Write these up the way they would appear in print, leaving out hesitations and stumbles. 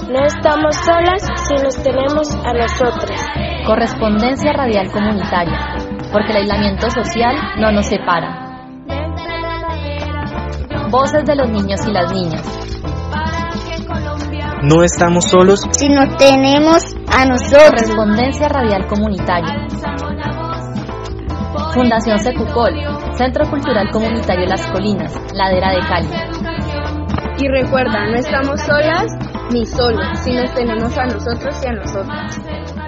No estamos solas si nos tenemos a nosotras. Correspondencia radial comunitaria, porque el aislamiento social no nos separa. Voces de los niños y las niñas. No estamos solos si nos tenemos a nosotros. Correspondencia radial comunitaria. Fundación Secucol, Centro Cultural Comunitario Las Colinas, Ladera de Cali. Y recuerda, no estamos solas ni solos, si nos tenemos a nosotros y a nosotras.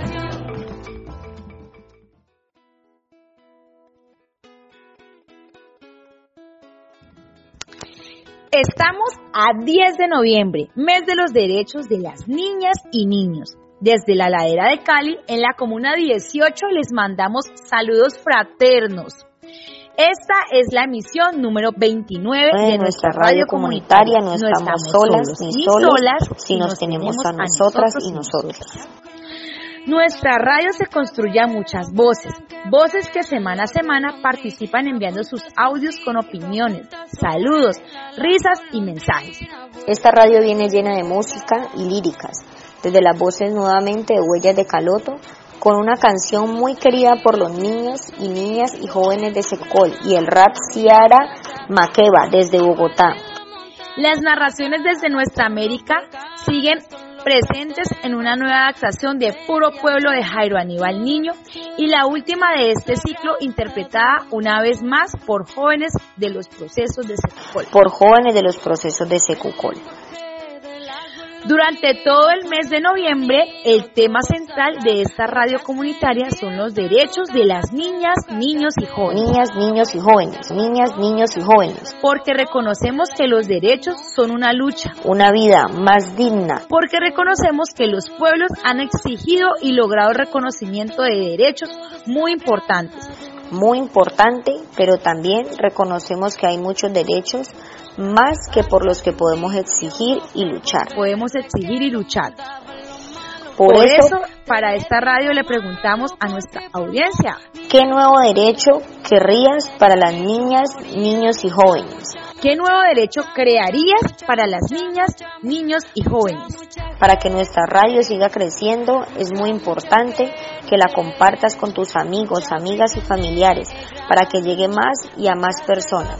Estamos a 10 de noviembre, mes de los derechos de las niñas y niños. Desde la Ladera de Cali, en la Comuna 18, les mandamos saludos fraternos. Esta es la emisión número 29 de nuestra radio comunitaria. No estamos solas ni solas si nos tenemos a nosotras y nosotros. Nuestra radio se construye a muchas voces que semana a semana participan enviando sus audios con opiniones, saludos, risas y mensajes. Esta radio viene llena de música y líricas, desde las voces nuevamente de Huellas de Caloto, con una canción muy querida por los niños y niñas y jóvenes de Secol, y el rap Ciara Makeba desde Bogotá. Las narraciones desde nuestra América siguen presentes en una nueva adaptación de Puro Pueblo de Jairo Aníbal Niño y la última de este ciclo interpretada una vez más por jóvenes de los procesos de Secucol. Durante todo el mes de noviembre, el tema central de esta radio comunitaria son los derechos de las niñas, niños y jóvenes. Niñas, niños y jóvenes. Porque reconocemos que los derechos son una lucha. Una vida más digna. Porque reconocemos que los pueblos han exigido y logrado reconocimiento de derechos muy importantes. Muy importante, pero también reconocemos que hay muchos derechos más que por los que podemos exigir y luchar. Por eso, para esta radio le preguntamos a nuestra audiencia: ¿qué nuevo derecho querrías para las niñas, niños y jóvenes? ¿Qué nuevo derecho crearías para las niñas, niños y jóvenes? Para que nuestra radio siga creciendo, es muy importante que la compartas con tus amigos, amigas y familiares, para que llegue más y a más personas.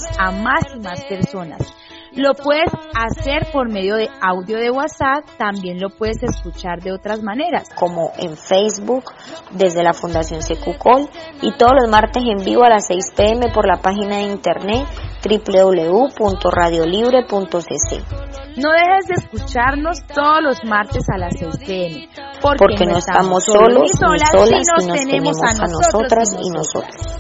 Lo puedes hacer por medio de audio de WhatsApp, también lo puedes escuchar de otras maneras, como en Facebook, desde la Fundación Secucol, y todos los martes en vivo a las 6 p.m. por la página de internet www.radiolibre.cc. No dejes de escucharnos todos los martes a las 6 p.m. Porque no estamos solos ni solas si nos tenemos a nosotras y nosotros.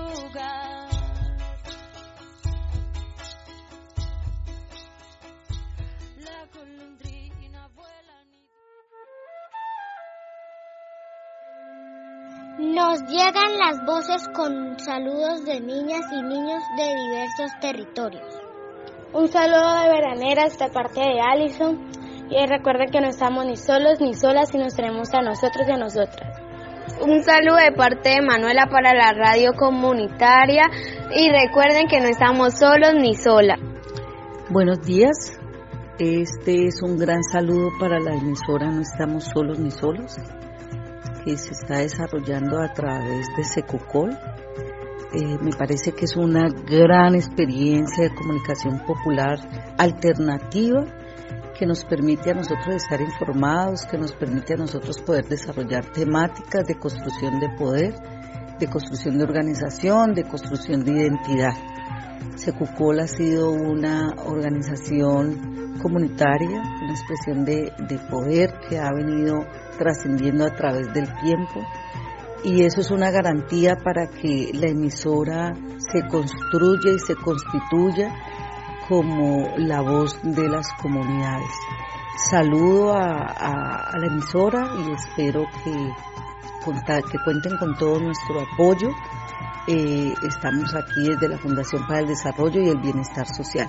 Nos llegan las voces con saludos de niñas y niños de diversos territorios. Un saludo de veraneras de parte de Alison, y recuerden que no estamos ni solos ni solas si nos tenemos a nosotros y a nosotras. Un saludo de parte de Manuela para la radio comunitaria, y recuerden que no estamos solos ni solas. Buenos días, este es un gran saludo para la emisora No Estamos Solos ni Solos, que se está desarrollando a través de Secucol. Me parece que es una gran experiencia de comunicación popular alternativa que nos permite a nosotros estar informados, que nos permite a nosotros poder desarrollar temáticas de construcción de poder, de construcción de organización, de construcción de identidad. Secucol ha sido una organización comunitaria, una expresión de poder que ha venido trascendiendo a través del tiempo, y eso es una garantía para que la emisora se construya y se constituya como la voz de las comunidades. Saludo a la emisora y espero que cuenten con todo nuestro apoyo. Estamos aquí desde la Fundación para el Desarrollo y el Bienestar Social.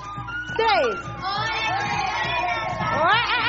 3.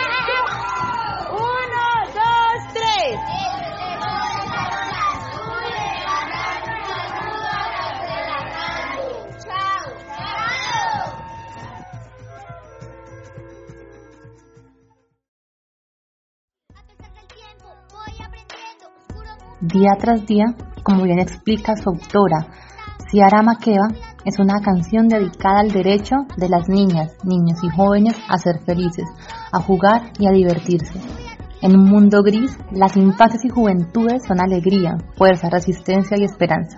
Día tras día, como bien explica su autora, Ciara Makeba, es una canción dedicada al derecho de las niñas, niños y jóvenes a ser felices, a jugar y a divertirse. En un mundo gris, las infancias y juventudes son alegría, fuerza, resistencia y esperanza.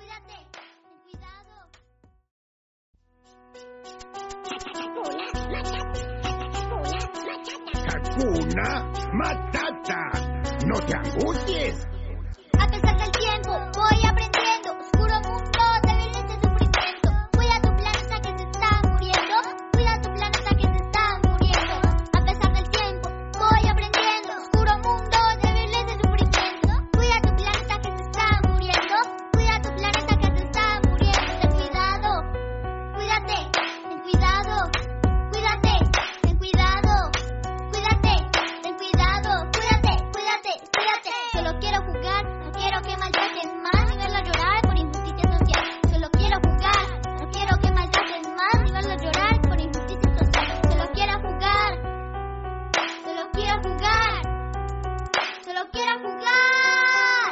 Hakuna Matata, no te angusties. A pesar del tiempo, voy aprendiendo. Oscuro mundo de violencia y sufrimiento. Cuida tu planeta que se está muriendo. Cuida tu planeta que se está muriendo. A pesar del tiempo, voy aprendiendo. Oscuro mundo de violencia y sufrimiento. Cuida tu planeta que se está muriendo. Cuida tu planeta que se está muriendo. Ten cuidado. Cuídate. Ten cuidado. Cuídate. Ten cuidado. Cuídate. Ten cuidado. Cuídate. Cuídate. Cuídate. Solo quiero jugar. Quiero que maltrates más y verlo llorar por injusticia social. Solo quiero jugar, no quiero que maltrates más y verlo llorar por injusticia social. Solo quiero jugar, solo quiero jugar, solo quiero jugar.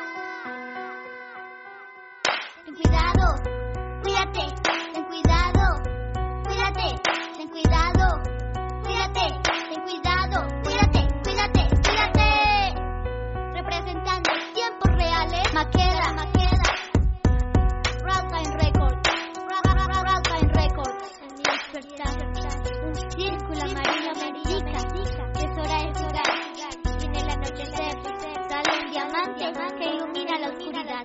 Ten cuidado, cuídate, ten cuidado, cuídate, ten cuidado, cuídate, ten cuidado, cuídate, cuídate, cuídate. Representando tiempos reales, Makeba, Roundline Records, Roundline Records. En mi despertar, un círculo amarillo me indica que es hora de jugar. Y en el anochecer sale un diamante que ilumina la oscuridad.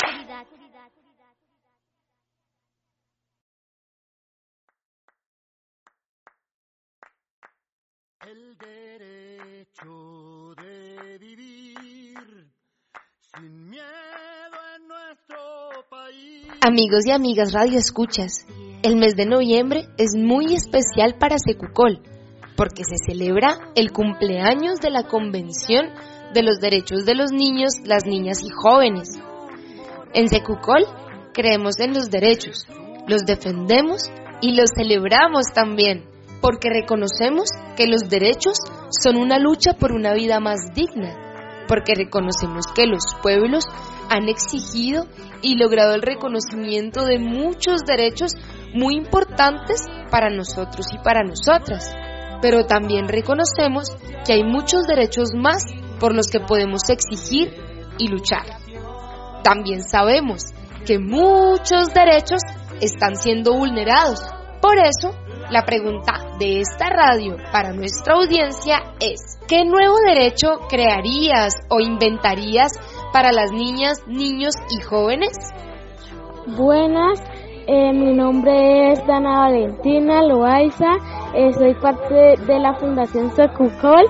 El derecho de vivir sin miedo en nuestro país. Amigos y amigas radioescuchas, el mes de noviembre es muy especial para Secucol, porque se celebra el cumpleaños de la Convención de los Derechos de los Niños, las Niñas y Jóvenes. En Secucol creemos en los derechos, los defendemos y los celebramos también, porque reconocemos que los derechos son una lucha por una vida más digna, porque reconocemos que los pueblos han exigido y logrado el reconocimiento de muchos derechos muy importantes para nosotros y para nosotras, pero también reconocemos que hay muchos derechos más por los que podemos exigir y luchar. También sabemos que muchos derechos están siendo vulnerados, por eso la pregunta de esta radio para nuestra audiencia es: ¿qué nuevo derecho crearías o inventarías para las niñas, niños y jóvenes? Buenas, mi nombre es Dana Valentina Loaiza, soy parte de la Fundación Secucol.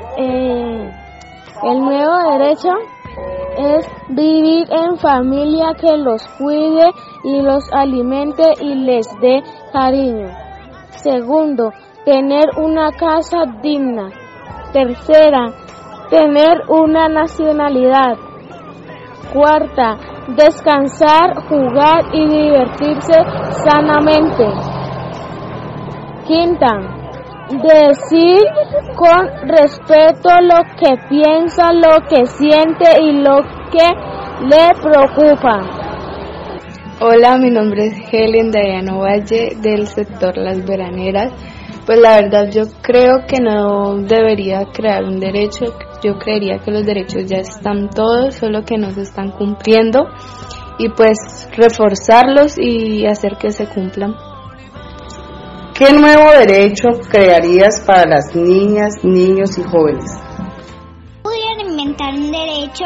El nuevo derecho es vivir en familia que los cuide y los alimente y les dé cariño. Segundo, tener una casa digna. Tercera, tener una nacionalidad. Cuarta, descansar, jugar y divertirse sanamente. Quinta, decir con respeto lo que piensa, lo que siente y lo que le preocupa. Hola, mi nombre es Helen Dayano Valle del sector Las Veraneras. Pues la verdad yo creo que no debería crear un derecho, yo creería que los derechos ya están todos, solo que no se están cumpliendo y pues reforzarlos y hacer que se cumplan. ¿Qué nuevo derecho crearías para las niñas, niños y jóvenes? ¿Pudiera inventar un derecho?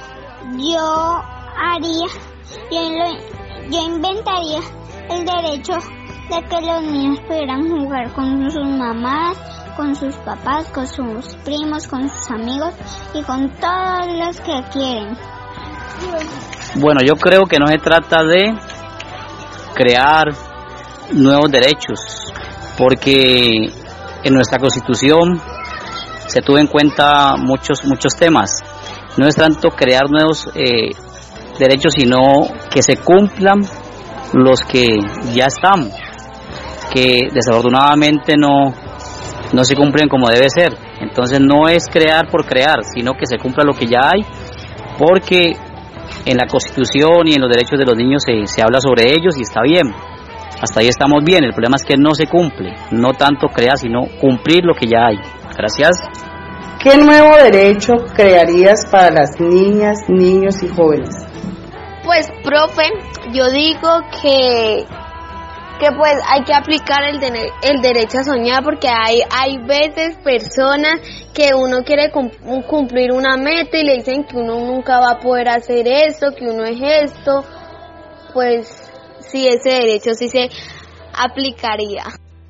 Yo inventaría el derecho de que los niños pudieran jugar con sus mamás, con sus papás, con sus primos, con sus amigos y con todos los que quieren. Bueno, yo creo que no se trata de crear nuevos derechos, porque en nuestra Constitución se tuvo en cuenta muchos temas. No es tanto crear nuevos derechos, sino que se cumplan los que ya están, que desafortunadamente no se cumplen como debe ser. Entonces no es crear por crear, sino que se cumpla lo que ya hay, porque en la Constitución y en los derechos de los niños se habla sobre ellos y está bien. Hasta ahí estamos bien, el problema es que no se cumple, no tanto crear, sino cumplir lo que ya hay. Gracias. ¿Qué nuevo derecho crearías para las niñas, niños y jóvenes? Pues, profe, yo digo que pues hay que aplicar el derecho a soñar, porque hay veces personas que uno quiere cumplir una meta y le dicen que uno nunca va a poder hacer esto, que uno es esto. Pues sí, ese derecho sí se aplicaría.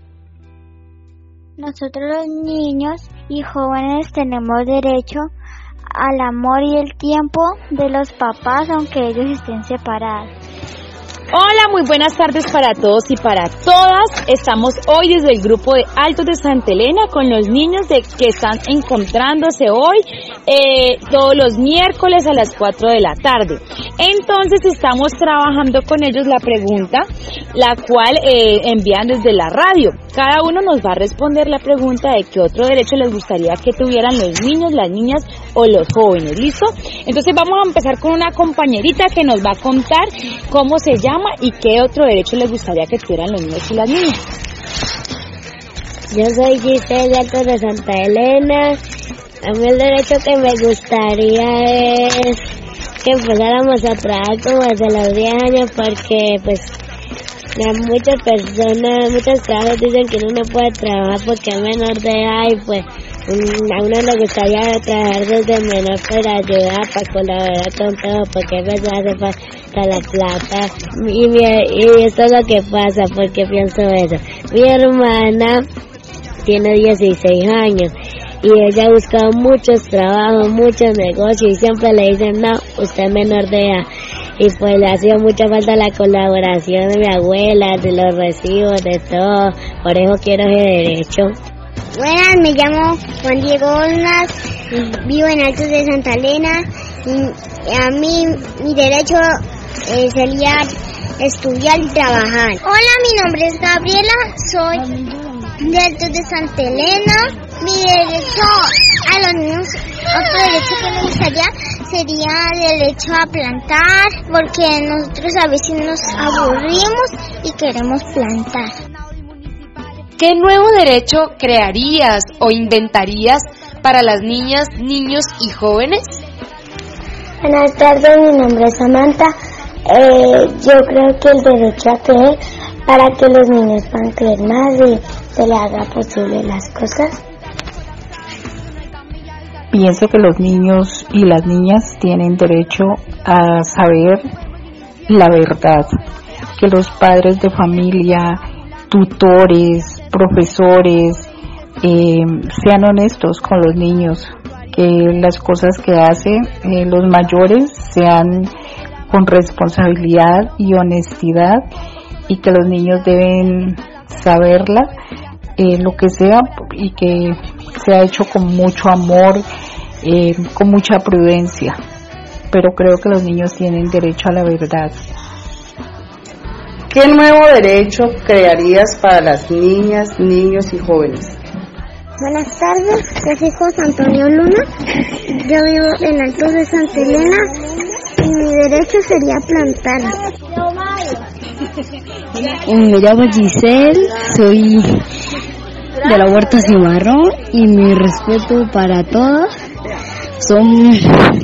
Nosotros los niños y jóvenes tenemos derecho al amor y el tiempo de los papás, aunque ellos estén separados. Hola, muy buenas tardes para todos y para todas. Estamos hoy desde el grupo de Altos de Santa Elena con los niños que están encontrándose hoy todos los miércoles a las 4 de la tarde. Entonces estamos trabajando con ellos la pregunta, la cual envían desde la radio. Cada uno nos va a responder la pregunta de qué otro derecho les gustaría que tuvieran los niños, las niñas o los jóvenes. ¿Listo? Entonces vamos a empezar con una compañerita que nos va a contar cómo se llama y qué otro derecho les gustaría que tuvieran los niños y las niñas. Yo soy Giselle de Altos de Santa Elena. A mí el derecho que me gustaría es que empezáramos a trabajar como desde los 10 años, porque pues muchas personas, muchos trabajos dicen que uno no puede trabajar porque es menor de edad, y pues a uno le gustaría trabajar desde menor para ayudar, para colaborar con todo, porque a veces hace falta la plata, y esto es lo que pasa, porque pienso eso. Mi hermana tiene 16 años y ella ha buscado muchos trabajos, muchos negocios, y siempre le dicen no, usted es menor de edad. Y pues le ha sido mucha falta la colaboración de mi abuela, de los recibos, de todo. Por eso quiero ese derecho. Buenas, me llamo Juan Diego Olnas, vivo en Altos de Santa Elena, y a mí mi derecho sería estudiar y trabajar. Hola, mi nombre es Gabriela, soy de Altos de Santa Elena. Mi derecho a los niños, otro derecho que me gustaría sería el derecho a plantar, porque nosotros a veces nos aburrimos y queremos plantar. ¿Qué nuevo derecho crearías o inventarías para las niñas, niños y jóvenes? Buenas tardes, mi nombre es Samantha. Yo creo que el derecho a creer, para que los niños puedan creer más y se les haga posible las cosas. Pienso que los niños y las niñas tienen derecho a saber la verdad, que los padres de familia, tutores, profesores, sean honestos con los niños, que las cosas que hacen los mayores sean con responsabilidad y honestidad, y que los niños deben saberla, lo que sea, y que sea hecho con mucho amor, con mucha prudencia, pero creo que los niños tienen derecho a la verdad. ¿Qué nuevo derecho crearías para las niñas, niños y jóvenes? Buenas tardes, yo soy José Antonio Luna, yo vivo en Altos de Santa Elena y mi derecho sería plantar. Me llamo Giselle, soy de la Huerta Cimarrón, y mi respeto para todos son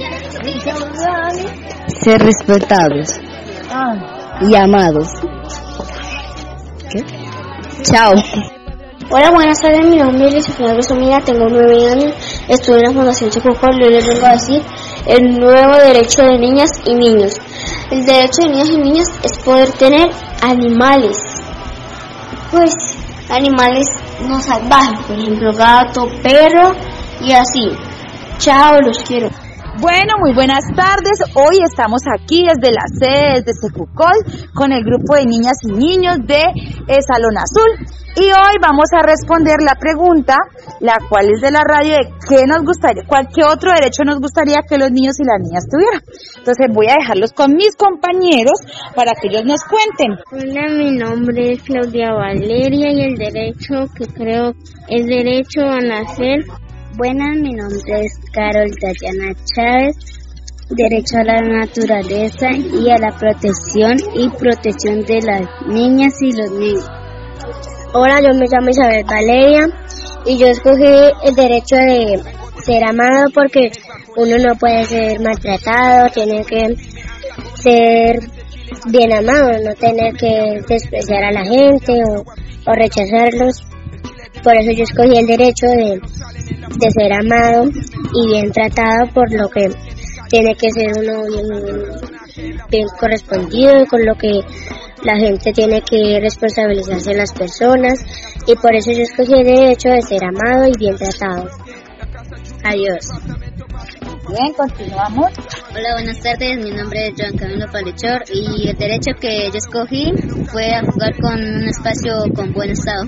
ser respetados y amados. ¿Qué? Chao. Hola, buenas tardes, mi nombre es Luis Fernando Somida, tengo 9 años, estudio en la Fundación Secocol, y les vengo a decir el nuevo derecho de niñas y niños. El derecho de niñas y niños es poder tener animales, pues animales no salvajes, por ejemplo gato, perro y así. Chao, los quiero. Bueno, muy buenas tardes. Hoy estamos aquí desde la sede de Secucol con el grupo de niñas y niños de Salón Azul. Y hoy vamos a responder la pregunta, la cual es de la radio, de qué nos gustaría, qué otro derecho nos gustaría que los niños y las niñas tuvieran. Entonces voy a dejarlos con mis compañeros para que ellos nos cuenten. Hola, mi nombre es Claudia Valeria y el derecho que creo es derecho a nacer. Buenas, mi nombre es Carol Dayana Chávez derecho a la naturaleza y a la protección de las niñas y los niños. Hola, yo me llamo Isabel Valeria y yo escogí el derecho de ser amado porque uno no puede ser maltratado, tiene que ser bien amado, no tener que despreciar a la gente o rechazarlos. Por eso yo escogí el derecho de ser amado y bien tratado, por lo que tiene que ser uno bien correspondido, con lo que la gente tiene que responsabilizarse de las personas, y por eso yo escogí el derecho de ser amado y bien tratado. Adiós. Bien, continuamos. Hola, buenas tardes, mi nombre es Joan Camilo Palechor y el derecho que yo escogí fue a jugar con un espacio con buen estado.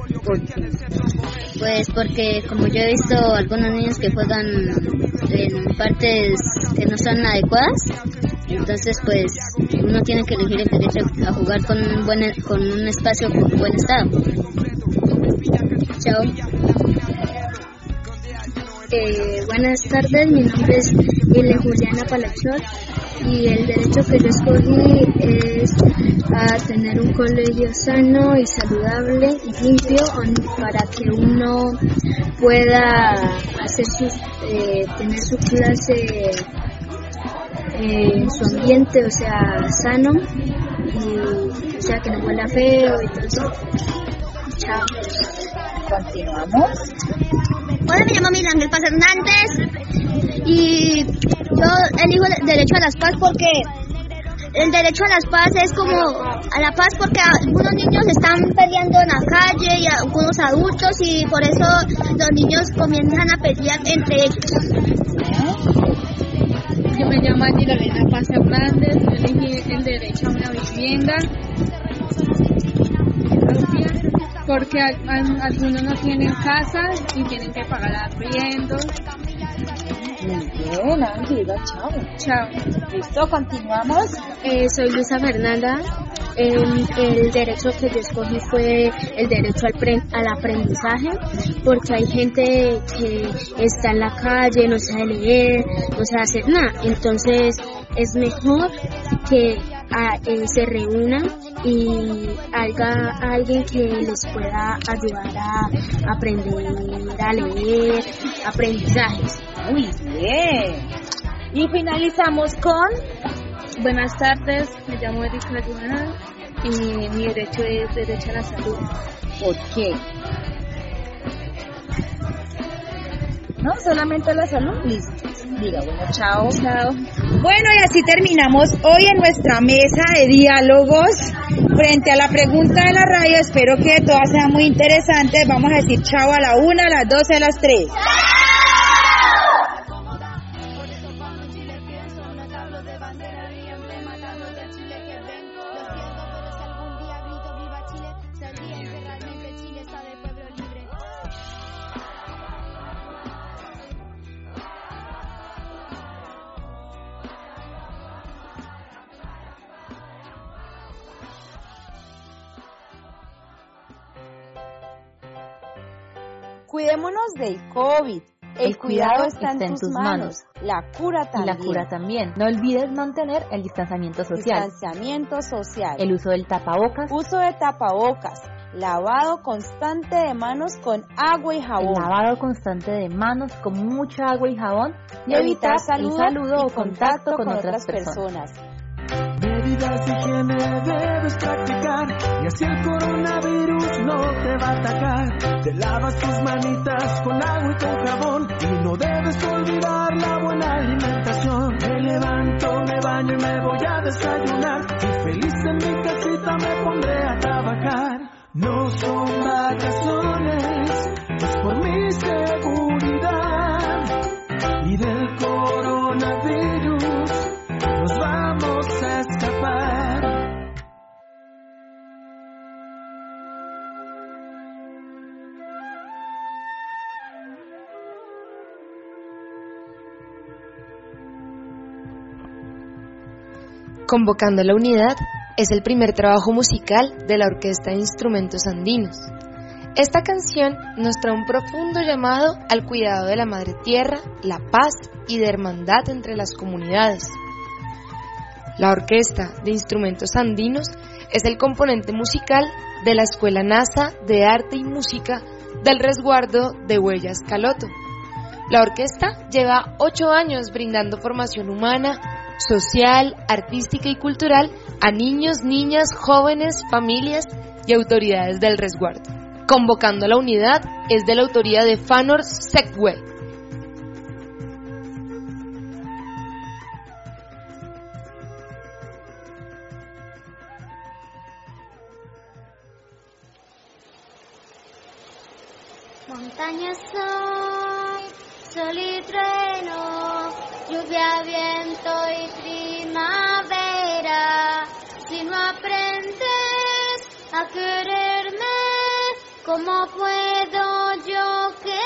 Pues porque como yo he visto algunos niños que juegan en partes que no son adecuadas, entonces pues uno tiene que elegir el derecho a jugar con un espacio con buen estado. Chao. Buenas tardes, mi nombre es Juliana Palachor y el derecho que yo escogí es a tener un colegio sano y saludable y limpio para que uno pueda hacer tener su clase en su ambiente, o sea, sano, y o sea que no huela feo y todo eso. Chao. Continuamos. Hola, me llamo Miguel Ángel Paz Hernández y yo elijo el derecho a la paz porque el derecho a la paz es como a la paz porque algunos niños están peleando en la calle y algunos adultos, y por eso los niños comienzan a pelear entre ellos. Yo me llamo Angelina Paz Hernández, yo elegí el derecho a una vivienda porque algunos no tienen casa y tienen que pagar arriendo. Muy bien, Ángela, chao. Chao. Listo, continuamos. Soy Luisa Fernanda. El derecho que yo escogí fue el derecho al aprendizaje, porque hay gente que está en la calle, no sabe leer, no sabe hacer nada. Entonces es mejor que se reúnan y haya alguien que les pueda ayudar a aprender a leer, aprendizajes. Muy bien. Y finalizamos con... Buenas tardes, me llamo Erika Yunal y mi derecho es derecho a la salud. ¿Por qué? ¿No? ¿Solamente a la salud? Listo. Diga, bueno, chao. Chao. Bueno, y así terminamos hoy en nuestra mesa de diálogos frente a la pregunta de la radio. Espero que todas sean muy interesantes. Vamos a decir chao a la 1, a las 12, a las 3. Cuidémonos del COVID. El cuidado está en tus manos. La cura también. Y la cura también. No olvides mantener el distanciamiento social. El uso del tapabocas. Uso de tapabocas. Lavado constante de manos con agua y jabón. El lavado constante de manos con mucha agua y jabón. Y evitar saludo o contacto con otras personas. Medidas de higiene debes practicar y así el coronavirus no te va a atacar. Te lavas tus manitas con agua y con jabón y no debes olvidar la buena alimentación. Me levanto, me baño y me voy a desayunar y feliz en mi casita me pondré a trabajar. No son vacaciones, es por mi seguridad y del coronavirus nos vamos a escapar. Convocando la unidad es el primer trabajo musical de la Orquesta de Instrumentos Andinos. Esta canción nos trae un profundo llamado al cuidado de la madre tierra, la paz y de hermandad entre las comunidades. La Orquesta de Instrumentos Andinos es el componente musical de la Escuela NASA de Arte y Música del Resguardo de Huellas Caloto. La orquesta lleva 8 años brindando formación humana, social, artística y cultural a niños, niñas, jóvenes, familias y autoridades del resguardo. Convocando a la unidad es de la autoría de Fanor Segway. Montaña soy, sol y trueno, lluvia, viento y primavera. Si no aprendes a quererme, ¿cómo puedo yo quererte?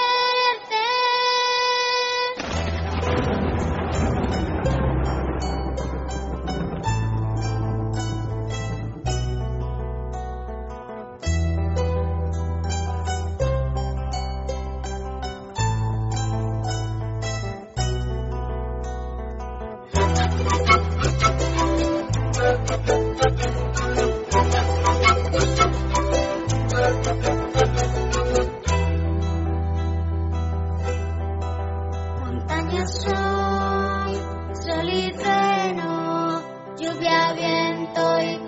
Montaña soy, sol y trueno, lluvia, viento y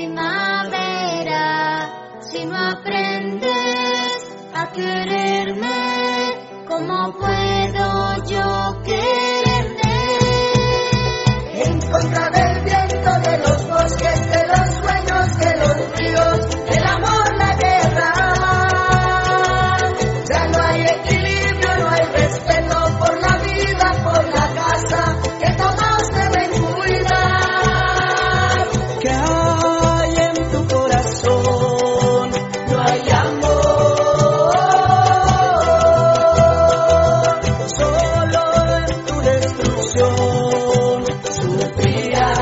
primavera. Si no aprendes a quererme, ¿cómo puedo yo quererte? En contra del viento, de los bosques, de los sueños, de los ríos, del amor, la guerra. Ya no hay equilibrio, no hay respeto por la vida, por la casa, que todos deben cuidar. ¿Qué hay en tu corazón? No hay amor, solo en tu destrucción sufrirás.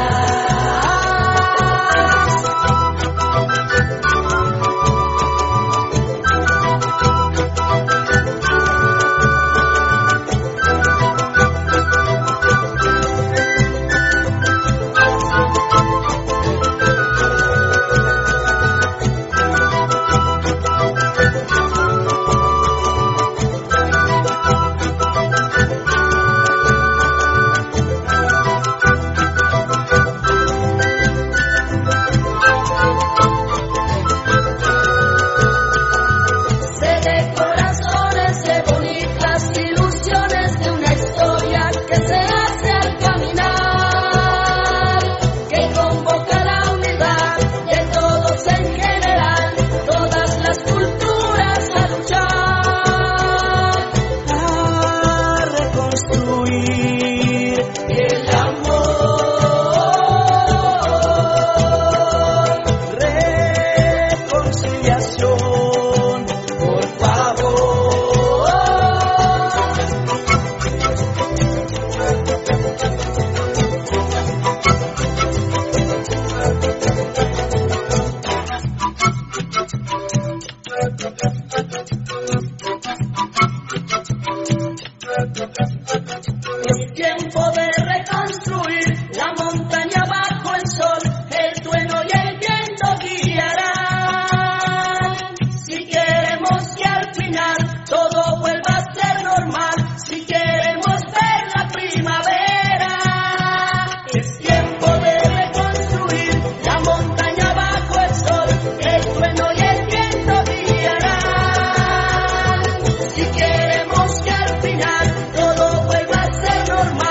Sé de corazones, de bonitas ilusiones, de una historia que se hace al caminar, que convoca la unidad de todos en general, todas las culturas a luchar, a reconstruir el amor, reconciliación, por favor. Es tiempo de reconstruir la montaña bajo el sol, el trueno y el viento guiarán. Si queremos que al final todo vuelva a ser normal, si queremos ver la primavera, es tiempo de reconstruir la montaña bajo el sol, el trueno y el viento guiarán. Si queremos que al final todo vuelva a ser normal,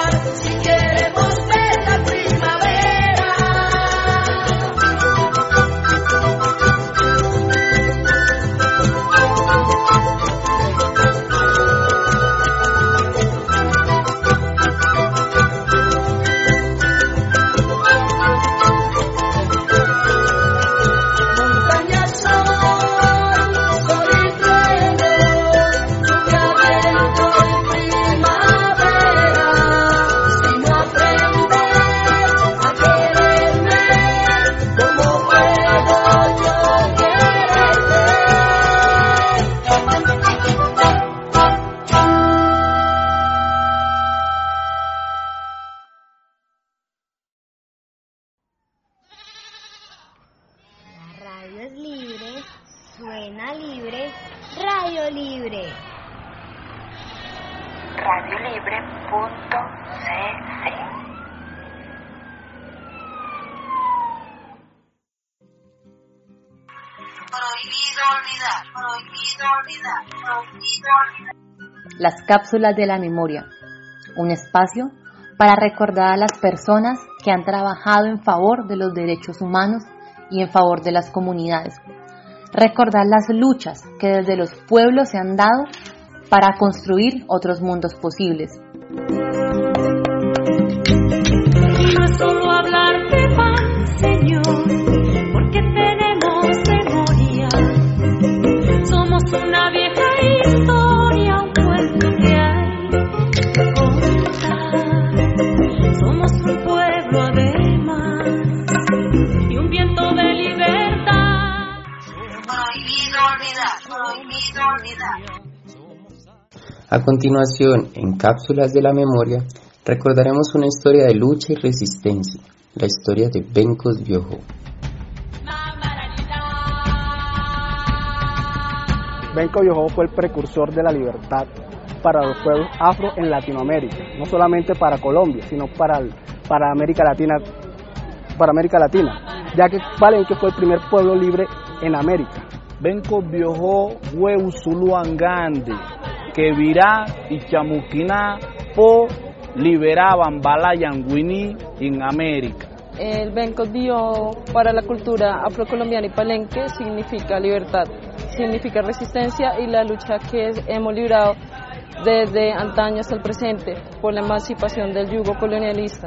radiolibre.cc. Prohibido olvidar, prohibido olvidar, prohibido olvidar. Las cápsulas de la memoria, un espacio para recordar a las personas que han trabajado en favor de los derechos humanos y en favor de las comunidades. Recordar las luchas que desde los pueblos se han dado para construir otros mundos posibles. No es solo hablar de pan, Señor, porque tenemos memoria. Somos una vieja historia, un cuento que hay que contar. Somos un pueblo además y un viento de libertad. Prohibido olvidar, prohibido olvidar. A continuación, en Cápsulas de la Memoria, recordaremos una historia de lucha y resistencia, la historia de Benkos Biojó. Benkos Biojó fue el precursor de la libertad para los pueblos afro en Latinoamérica, no solamente para Colombia, sino para América Latina, ya que Palenque fue el primer pueblo libre en América. Benkos Biojó fue Usuluangande, que virá y chamuquina po liberaban Balayanguini en América. El Benkos Biojó para la cultura afrocolombiana y palenque significa libertad, significa resistencia y la lucha que hemos librado desde antaño hasta el presente por la emancipación del yugo colonialista.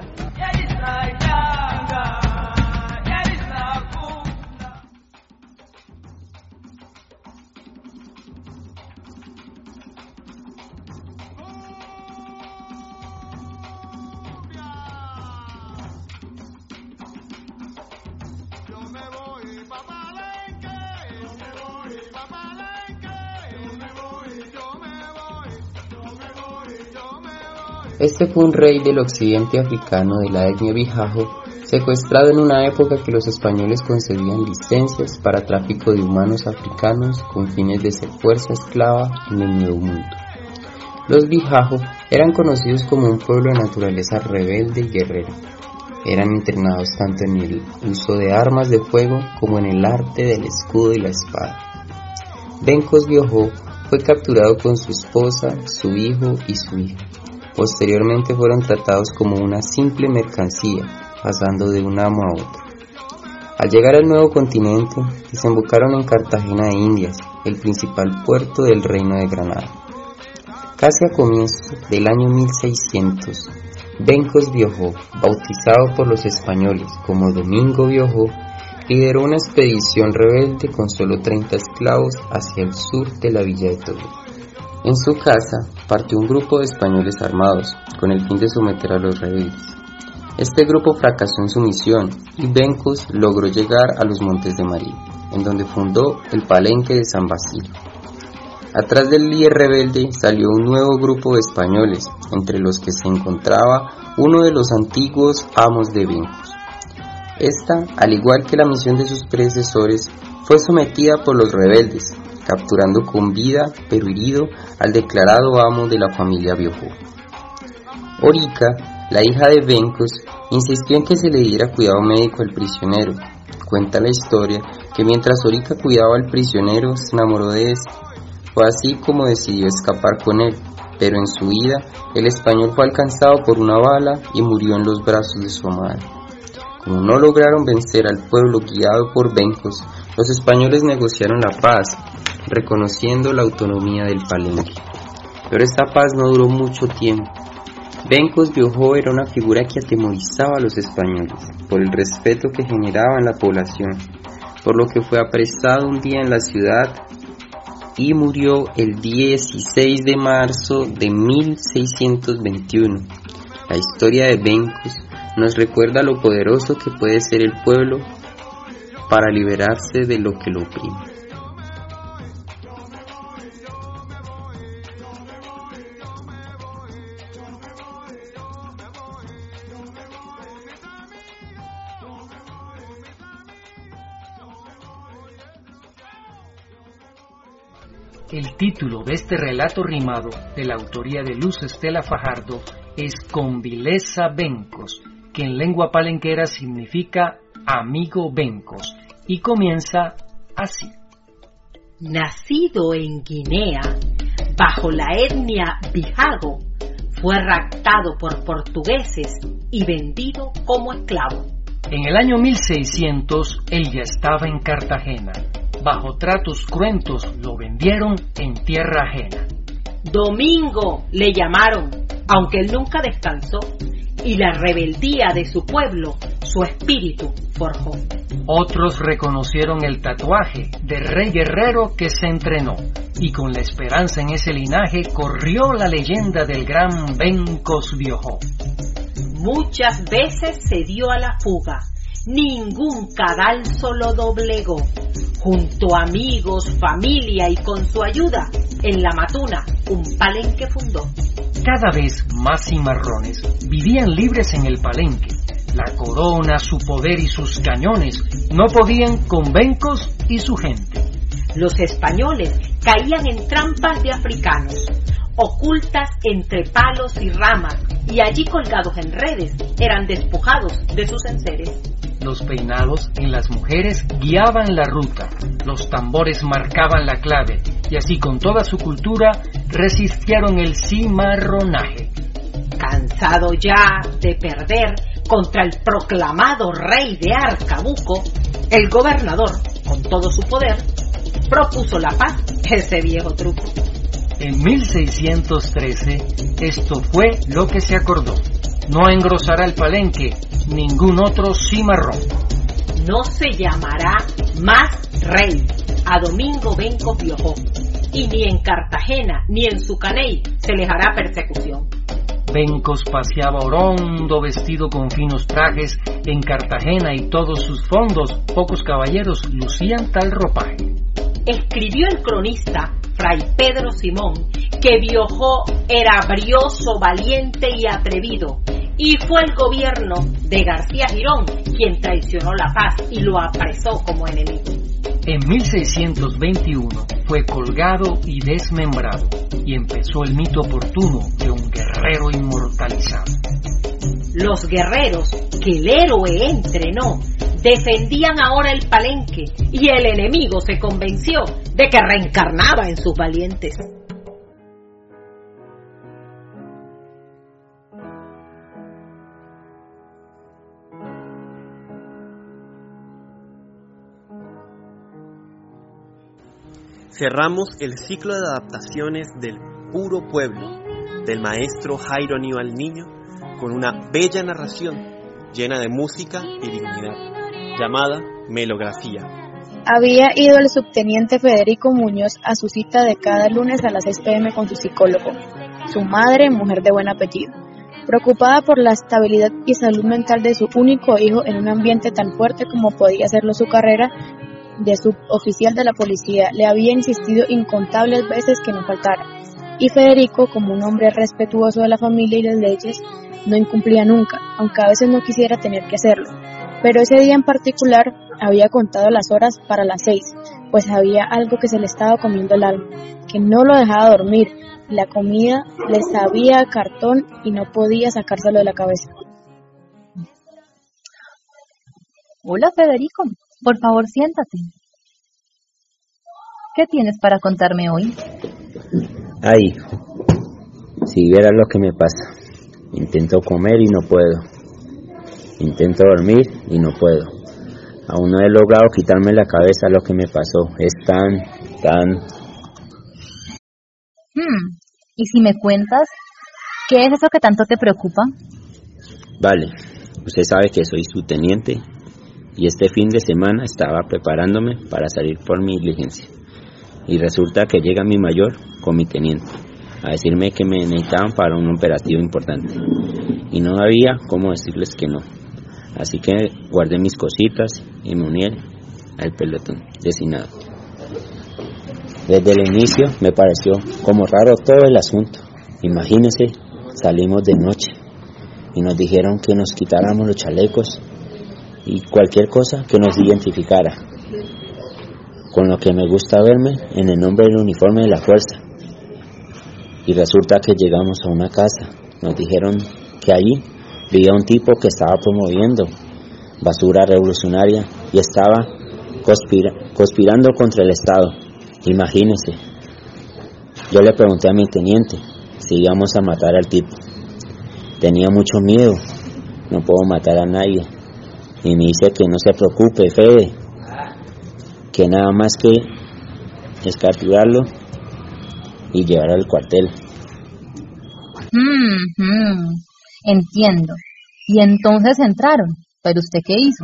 Este fue un rey del occidente africano de la etnia Bihajo, secuestrado en una época que los españoles concedían licencias para tráfico de humanos africanos con fines de ser fuerza esclava en el Nuevo Mundo. Los Bihajo eran conocidos como un pueblo de naturaleza rebelde y guerrera. Eran entrenados tanto en el uso de armas de fuego como en el arte del escudo y la espada. Benkos Biojó fue capturado con su esposa, su hijo y su hija. Posteriormente fueron tratados como una simple mercancía, pasando de un amo a otro. Al llegar al nuevo continente, desembocaron en Cartagena de Indias, el principal puerto del Reino de Granada. Casi a comienzos del año 1600, Benkos Biojó, bautizado por los españoles como Domingo Biojó, lideró una expedición rebelde con solo 30 esclavos hacia el sur de la villa de Toledo. En su casa partió un grupo de españoles armados con el fin de someter a los rebeldes. Este grupo fracasó en su misión y Benkos logró llegar a los Montes de María, en donde fundó el Palenque de San Basilio. Atrás del líder rebelde salió un nuevo grupo de españoles, entre los que se encontraba uno de los antiguos amos de Benkos. Esta, al igual que la misión de sus predecesores, fue sometida por los rebeldes, capturando con vida pero herido al declarado amo de la familia Biojó. Orica, la hija de Benkos, insistió en que se le diera cuidado médico al prisionero. Cuenta la historia que mientras Orica cuidaba al prisionero se enamoró de este. Fue así como decidió escapar con él, pero en su huida el español fue alcanzado por una bala y murió en los brazos de su amada. Como no lograron vencer al pueblo guiado por Benkos, los españoles negociaron la paz, reconociendo la autonomía del Palenque. Pero esta paz no duró mucho tiempo. Benkos Biojó era una figura que atemorizaba a los españoles por el respeto que generaba en la población, por lo que fue apresado un día en la ciudad y murió el 16 de marzo de 1621. La historia de Benkos nos recuerda lo poderoso que puede ser el pueblo para liberarse de lo que lo oprime. El título de este relato rimado, de la autoría de Luz Estela Fajardo, es Convileza Bencos, que en lengua palenquera significa amigo Bencos, y comienza así. Nacido en Guinea, bajo la etnia Bijago, fue raptado por portugueses y vendido como esclavo. En el año 1600, él ya estaba en Cartagena. Bajo tratos cruentos lo vendieron en tierra ajena. Domingo le llamaron, aunque él nunca descansó, y la rebeldía de su pueblo su espíritu forjó. Otros reconocieron el tatuaje de rey guerrero que se entrenó, y con la esperanza en ese linaje corrió la leyenda del gran Bencos Biojó. Muchas veces se dio a la fuga, ningún cadalso lo doblegó. Junto a amigos, familia y con su ayuda, en La Matuna un palenque fundó. Cada vez más cimarrones vivían libres en el palenque. La corona, su poder y sus cañones no podían con Bencos y su gente. Los españoles caían en trampas de africanos, ocultas entre palos y ramas, y allí colgados en redes eran despojados de sus enseres. Los peinados en las mujeres guiaban la ruta, los tambores marcaban la clave, y así con toda su cultura resistieron el cimarronaje. Cansado ya de perder contra el proclamado rey de Arcabuco, el gobernador, con todo su poder, propuso la paz, ese viejo truco. En 1613, esto fue lo que se acordó. No engrosará el palenque ningún otro cimarrón. No se llamará más rey a Domingo Bencos Biojó, y ni en Cartagena ni en su caney se les hará persecución. Bencos paseaba orondo, vestido con finos trajes. En Cartagena y todos sus fondos, pocos caballeros lucían tal ropaje. Escribió el cronista Fray Pedro Simón que Biojó era brioso, valiente y atrevido, y fue el gobierno de García Girón quien traicionó la paz y lo apresó como enemigo. En 1621 fue colgado y desmembrado, y empezó el mito oportuno de un guerrero inmortalizado. Los guerreros que el héroe entrenó defendían ahora el palenque, y el enemigo se convenció de que reencarnaba en sus valientes. Cerramos el ciclo de adaptaciones del Puro Pueblo, del maestro Jairo Aníbal Niño, con una bella narración llena de música y dignidad, llamada Melografía. Había ido el subteniente Federico Muñoz a su cita de cada lunes a las 6 p.m. con su psicólogo, su madre, mujer de buen apellido. Preocupada por la estabilidad y salud mental de su único hijo en un ambiente tan fuerte como podía serlo su carrera de suboficial de la policía, le había insistido incontables veces que no faltara. Y Federico, como un hombre respetuoso de la familia y las leyes, no incumplía nunca, aunque a veces no quisiera tener que hacerlo. Pero ese día en particular había contado las horas para las 6, pues había algo que se le estaba comiendo el alma, que no lo dejaba dormir. La comida le sabía a cartón y no podía sacárselo de la cabeza. Hola, Federico. Por favor, siéntate. ¿Qué tienes para contarme hoy? Ay, hijo, si vieras lo que me pasa. Intento comer y no puedo. Intento dormir y no puedo. Aún no he logrado quitarme la cabeza lo que me pasó. Es tan... ¿Y si me cuentas, qué es eso que tanto te preocupa? Vale, usted sabe que soy su teniente y este fin de semana estaba preparándome para salir por mi diligencia. Y resulta que llega mi mayor con mi teniente a decirme que me necesitaban para un operativo importante. Y no había cómo decirles que no. Así que guardé mis cositas y me uní al pelotón designado. Desde el inicio me pareció como raro todo el asunto. Imagínense, salimos de noche y nos dijeron que nos quitáramos los chalecos y cualquier cosa que nos identificara. con lo que me gusta verme en el nombre del uniforme de la fuerza. Y resulta que llegamos a una casa. Nos dijeron que allí vivía un tipo que estaba promoviendo basura revolucionaria y estaba conspirando contra el Estado. Imagínense. Yo le pregunté a mi teniente si íbamos a matar al tipo. Tenía mucho miedo. No puedo matar a nadie. Y me dice que no se preocupe, Fede, que nada más que es capturarlo y llevarlo al cuartel. Entiendo. Y entonces entraron. ¿Pero usted qué hizo?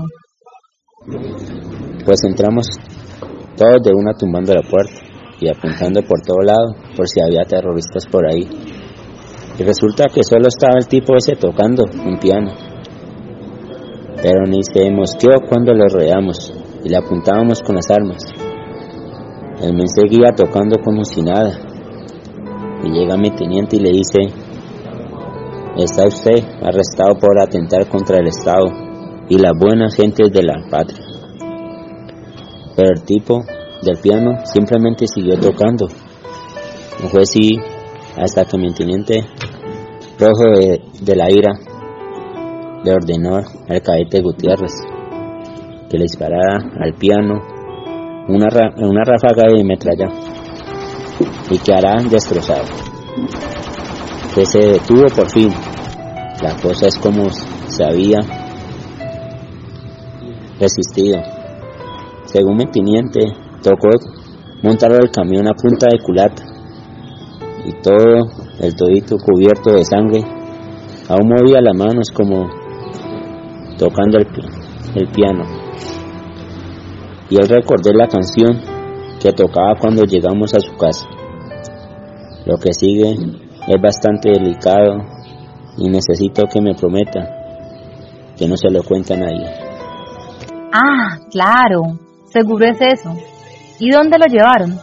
Pues entramos todos de una tumbando la puerta y apuntando por todo lado por si había terroristas por ahí. Y resulta que solo estaba el tipo ese tocando un piano. Pero ni se mosqueó cuando lo rodeamos y le apuntábamos con las armas. El men seguía tocando como si nada. Y llega mi teniente y le dice: está usted arrestado por atentar contra el Estado y las buenas gentes de la patria. Pero el tipo del piano simplemente siguió tocando. No fue así hasta que mi teniente, rojo de la ira, le ordenó al cadete Gutiérrez que le disparara al piano una ráfaga de metralla y quedará destrozado. Que se detuvo por fin. La cosa es como se había resistido. Según mi teniente, tocó montarlo al camión a punta de culata y todo el todito cubierto de sangre. Aún movía las manos como tocando el piano. Y él recordó la canción que tocaba cuando llegamos a su casa. Lo que sigue es bastante delicado y necesito que me prometa que no se lo cuente a nadie. Ah, claro, seguro es eso. ¿Y dónde lo llevaron?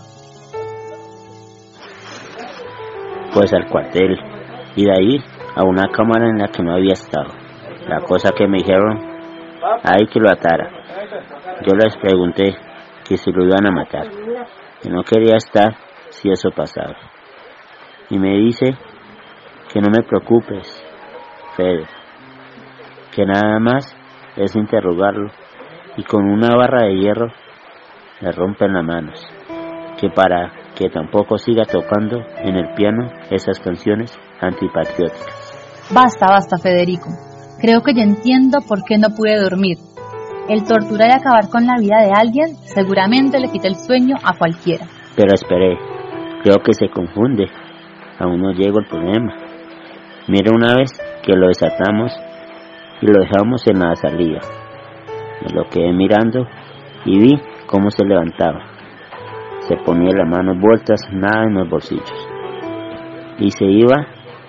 Pues al cuartel, y de ahí a una cámara en la que no había estado. La cosa que me dijeron, hay que lo atara. Yo les pregunté que si lo iban a matar, que no quería estar si eso pasaba. Y me dice que no me preocupes, Fede, que nada más es interrogarlo y con una barra de hierro le rompen las manos, que para que tampoco siga tocando en el piano esas canciones antipatrióticas. Basta, Federico. Creo que ya entiendo por qué no pude dormir. El torturar y acabar con la vida de alguien seguramente le quita el sueño a cualquiera. Pero esperé, creo que se confunde. Aún no llegó el problema. Mira, una vez que lo desatamos y lo dejamos en la salida, me lo quedé mirando y vi cómo se levantaba. Se ponía las manos vueltas, nada en los bolsillos, y se iba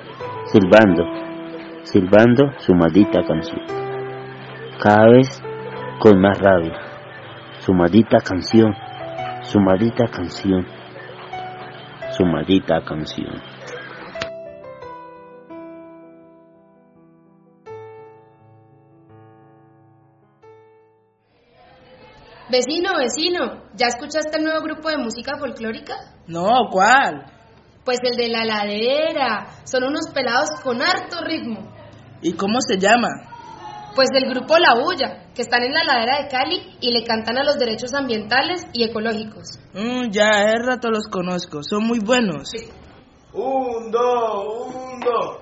silbando su maldita canción, cada vez con más rabia. Su maldita canción, su maldita canción, su maldita canción. Vecino, ¿ya escuchaste el nuevo grupo de música folclórica? No, ¿cuál? Pues el de La Ladera. Son unos pelados con harto ritmo. ¿Y cómo se llama? Pues el grupo La Bulla, que están en la ladera de Cali y le cantan a los derechos ambientales y ecológicos. Ya, hace rato los conozco, son muy buenos. Sí. 1, 2, 1, 2.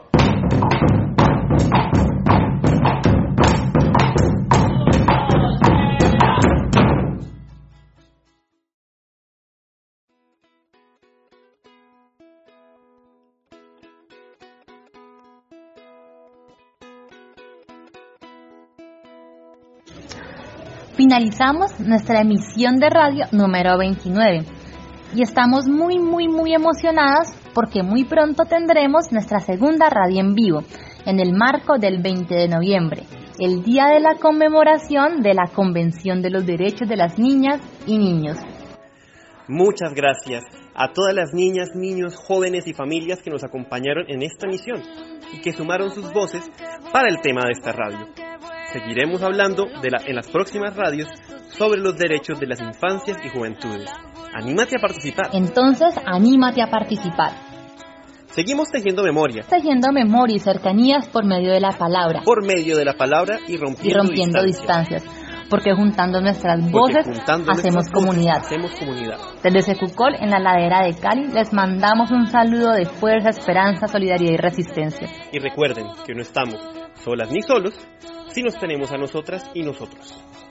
Finalizamos nuestra emisión de radio número 29 y estamos muy emocionadas porque muy pronto tendremos nuestra segunda radio en vivo en el marco del 20 de noviembre, el día de la conmemoración de la Convención de los Derechos de las Niñas y Niños. Muchas gracias a todas las niñas, niños, jóvenes y familias que nos acompañaron en esta misión y que sumaron sus voces para el tema de esta radio. Seguiremos hablando en las próximas radios sobre los derechos de las infancias y juventudes. ¡Anímate a participar! Entonces, anímate a participar. Seguimos tejiendo memoria. Tejiendo memoria y cercanías por medio de la palabra. Por medio de la palabra y rompiendo distancias. Porque juntando nuestras voces hacemos comunidad. Desde Secucol, en la ladera de Cali, les mandamos un saludo de fuerza, esperanza, solidaridad y resistencia. Y recuerden que no estamos solas ni solos, si nos tenemos a nosotras y nosotros.